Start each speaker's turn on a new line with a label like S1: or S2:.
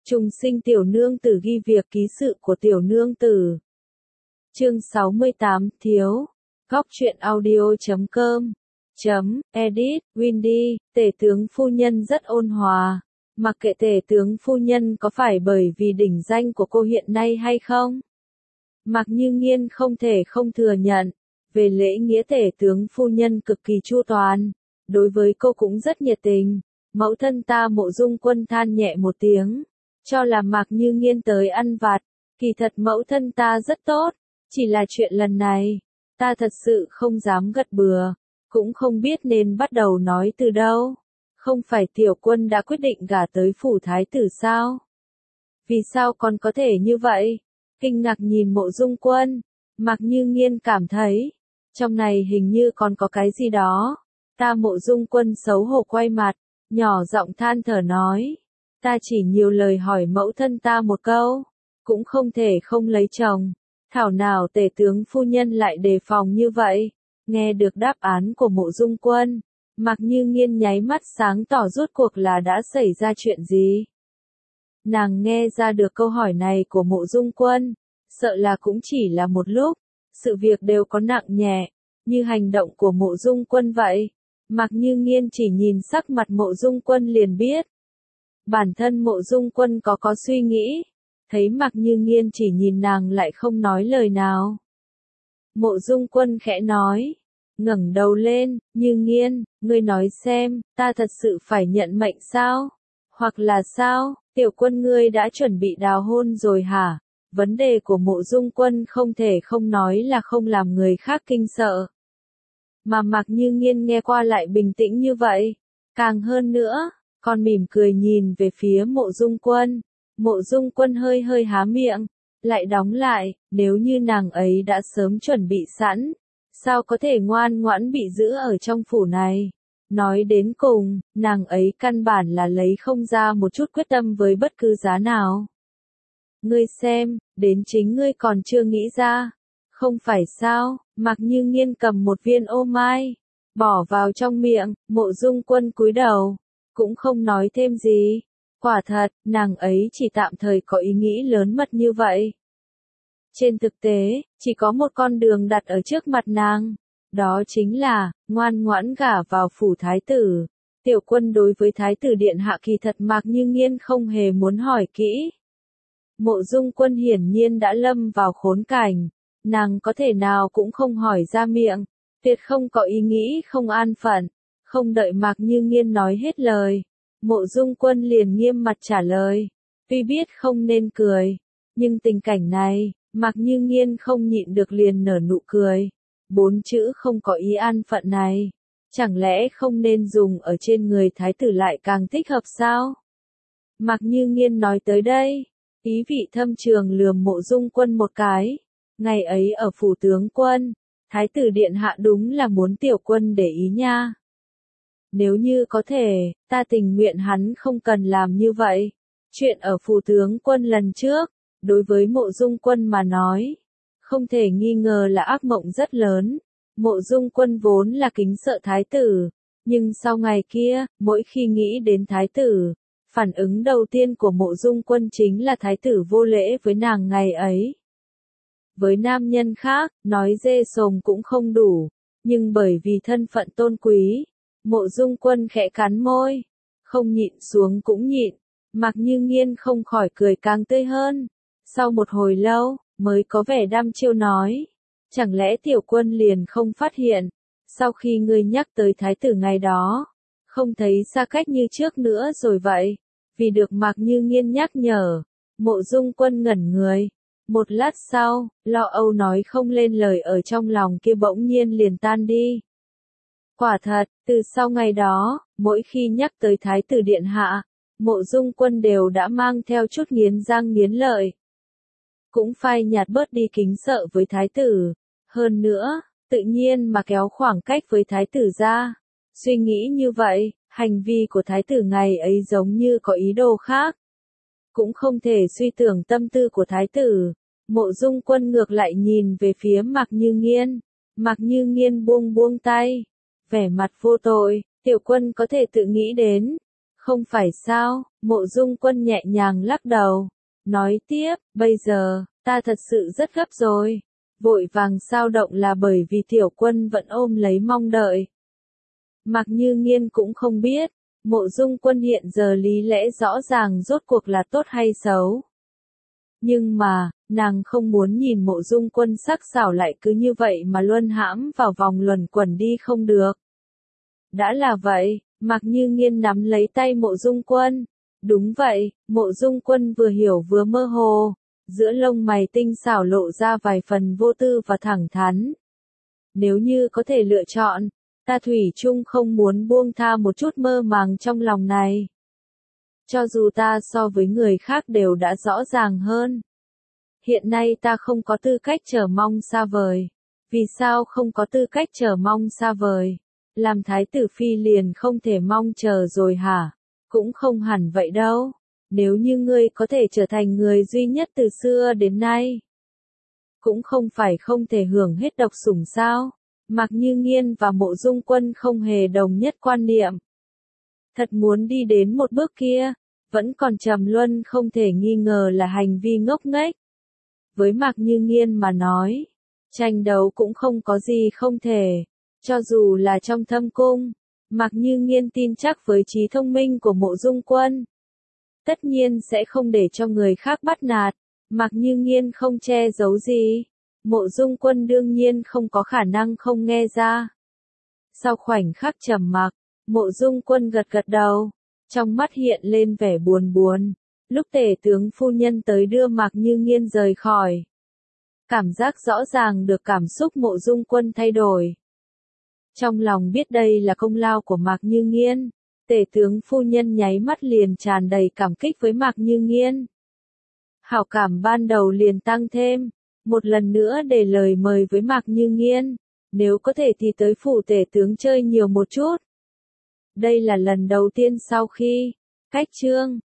S1: Trùng sinh tiểu nương tử ghi việc ký sự của tiểu nương tử. Chương 68, thiếu. Góc truyện audio.com. Edit, Windy, tể tướng phu nhân rất ôn hòa. Mặc kệ tể tướng phu nhân có phải bởi vì đỉnh danh của cô hiện nay hay không? Mạc Như Nghiên không thể không thừa nhận, về lễ nghĩa tể tướng phu nhân cực kỳ chu toàn, đối với cô cũng rất nhiệt tình. Mẫu thân ta Mộ Dung Quân than nhẹ một tiếng, cho là Mạc Như Nghiên tới ăn vặt, kỳ thật mẫu thân ta rất tốt, chỉ là chuyện lần này, ta thật sự không dám gật bừa, cũng không biết nên bắt đầu nói từ đâu. Không phải tiểu quân đã quyết định gả tới phủ thái tử sao? Vì sao còn có thể như vậy? Kinh ngạc nhìn Mộ Dung Quân, Mạc Như Nghiên cảm thấy, trong này hình như còn có cái gì đó. Ta Mộ Dung Quân xấu hổ quay mặt, nhỏ giọng than thở nói, ta chỉ nhiều lời hỏi mẫu thân ta một câu, cũng không thể không lấy chồng. Thảo nào tể tướng phu nhân lại đề phòng như vậy? Nghe được đáp án của Mộ Dung Quân, Mạc Như Nghiên nháy mắt sáng tỏ rốt cuộc là đã xảy ra chuyện gì. Nàng nghe ra được câu hỏi này của Mộ Dung Quân, sợ là cũng chỉ là một lúc, sự việc đều có nặng nhẹ, như hành động của Mộ Dung Quân vậy. Mạc Như Nghiên chỉ nhìn sắc mặt Mộ Dung Quân liền biết. Bản thân Mộ Dung Quân có suy nghĩ, thấy Mạc Như Nghiên chỉ nhìn nàng lại không nói lời nào. Mộ Dung Quân khẽ nói, ngẩng đầu lên, Như Nghiên, ngươi nói xem, ta thật sự phải nhận mệnh sao? Hoặc là sao, tiểu quân ngươi đã chuẩn bị đào hôn rồi hả? Vấn đề của Mộ Dung Quân không thể không nói là không làm người khác kinh sợ. Mà Mạc Như Nghiên nghe qua lại bình tĩnh như vậy, càng hơn nữa, còn mỉm cười nhìn về phía Mộ Dung Quân. Mộ Dung Quân hơi hơi há miệng, lại đóng lại, nếu như nàng ấy đã sớm chuẩn bị sẵn, sao có thể ngoan ngoãn bị giữ ở trong phủ này? Nói đến cùng, nàng ấy căn bản là lấy không ra một chút quyết tâm với bất cứ giá nào. Ngươi xem, đến chính ngươi còn chưa nghĩ ra. Không phải sao? Mạc Như Nghiên cầm một viên ô mai, bỏ vào trong miệng. Mộ Dung Quân cúi đầu, cũng không nói thêm gì. Quả thật, nàng ấy chỉ tạm thời có ý nghĩ lớn mật như vậy. Trên thực tế, chỉ có một con đường đặt ở trước mặt nàng. Đó chính là, ngoan ngoãn gả vào phủ thái tử. Tiểu quân đối với thái tử điện hạ kỳ thật Mạc Như Nghiên không hề muốn hỏi kỹ. Mộ Dung Quân hiển nhiên đã lâm vào khốn cảnh. Nàng có thể nào cũng không hỏi ra miệng. Tuyệt không có ý nghĩ không an phận. Không đợi Mạc Như Nghiên nói hết lời. Mộ Dung Quân liền nghiêm mặt trả lời. Tuy biết không nên cười, nhưng tình cảnh này, Mạc Như Nghiên không nhịn được liền nở nụ cười. 4 chữ không có ý an phận này, chẳng lẽ không nên dùng ở trên người thái tử lại càng thích hợp sao? Mạc Như Nghiên nói tới đây, ý vị thâm trường lườm Mộ Dung Quân một cái. Ngày ấy ở phủ tướng quân, thái tử điện hạ đúng là muốn tiểu quân để ý nha. Nếu như có thể, ta tình nguyện hắn không cần làm như vậy. Chuyện ở phủ tướng quân lần trước, đối với Mộ Dung Quân mà nói, không thể nghi ngờ là ác mộng rất lớn. Mộ Dung Quân vốn là kính sợ thái tử, nhưng sau ngày kia, mỗi khi nghĩ đến thái tử, phản ứng đầu tiên của Mộ Dung Quân chính là thái tử vô lễ với nàng ngày ấy. Với nam nhân khác, nói dê sồm cũng không đủ, nhưng bởi vì thân phận tôn quý, Mộ Dung Quân khẽ cắn môi, không nhịn xuống cũng nhịn. Mạc Như Nghiên không khỏi cười càng tươi hơn. Sau một hồi lâu, mới có vẻ đăm chiêu nói, chẳng lẽ tiểu quân liền không phát hiện, sau khi ngươi nhắc tới thái tử ngày đó, không thấy xa cách như trước nữa rồi vậy? Vì được Mạc Như Nghiên nhắc nhở, Mộ Dung Quân ngẩn người. Một lát sau, lo âu nói không lên lời ở trong lòng kia bỗng nhiên liền tan đi. Quả thật, từ sau ngày đó, mỗi khi nhắc tới thái tử điện hạ, Mộ Dung Quân đều đã mang theo chút nghiến răng nghiến lợi. Cũng phai nhạt bớt đi kính sợ với thái tử. Hơn nữa, tự nhiên mà kéo khoảng cách với thái tử ra. Suy nghĩ như vậy, hành vi của thái tử ngày ấy giống như có ý đồ khác. Cũng không thể suy tưởng tâm tư của thái tử. Mộ Dung Quân ngược lại nhìn về phía Mạc Như Nghiên. Mạc Như Nghiên buông tay, vẻ mặt vô tội. Tiểu quân có thể tự nghĩ đến. Không phải sao? Mộ Dung Quân nhẹ nhàng lắc đầu, nói tiếp, bây giờ, ta thật sự rất gấp rồi. Vội vàng sao động là bởi vì tiểu quân vẫn ôm lấy mong đợi. Mạc Như Nghiên cũng không biết, Mộ Dung Quân hiện giờ lý lẽ rõ ràng rốt cuộc là tốt hay xấu. Nhưng mà, nàng không muốn nhìn Mộ Dung Quân sắc sảo lại cứ như vậy mà luân hãm vào vòng luẩn quẩn đi không được. Đã là vậy, Mạc Như Nghiên nắm lấy tay Mộ Dung Quân. Đúng vậy, Mộ Dung Quân vừa hiểu vừa mơ hồ, giữa lông mày tinh xảo lộ ra vài phần vô tư và thẳng thắn. Nếu như có thể lựa chọn, ta thủy chung không muốn buông tha một chút mơ màng trong lòng này. Cho dù ta so với người khác đều đã rõ ràng hơn. Hiện nay ta không có tư cách chờ mong xa vời. Vì sao không có tư cách chờ mong xa vời? Làm thái tử phi liền không thể mong chờ rồi hả? Cũng không hẳn vậy đâu. Nếu như ngươi có thể trở thành người duy nhất từ xưa đến nay, cũng không phải không thể hưởng hết độc sủng sao? Mạc Như Nghiên và Mộ Dung Quân không hề đồng nhất quan niệm. Thật muốn đi đến một bước kia, vẫn còn trầm luân không thể nghi ngờ là hành vi ngốc nghếch. Với Mạc Như Nghiên mà nói, tranh đấu cũng không có gì không thể, cho dù là trong thâm cung. Mạc Như Nghiên tin chắc với trí thông minh của Mộ Dung Quân, tất nhiên sẽ không để cho người khác bắt nạt. Mạc Như Nghiên không che giấu gì, Mộ Dung Quân đương nhiên không có khả năng không nghe ra. Sau khoảnh khắc trầm mặc, Mộ Dung Quân gật gật đầu, trong mắt hiện lên vẻ buồn buồn. Lúc tể tướng phu nhân tới đưa Mạc Như Nghiên rời khỏi, cảm giác rõ ràng được cảm xúc Mộ Dung Quân thay đổi. Trong lòng biết đây là công lao của Mạc Như Nghiên, tể tướng phu nhân nháy mắt liền tràn đầy cảm kích với Mạc Như Nghiên. Hảo cảm ban đầu liền tăng thêm, một lần nữa để lời mời với Mạc Như Nghiên, nếu có thể thì tới phủ tể tướng chơi nhiều một chút. Đây là lần đầu tiên sau khi cách chương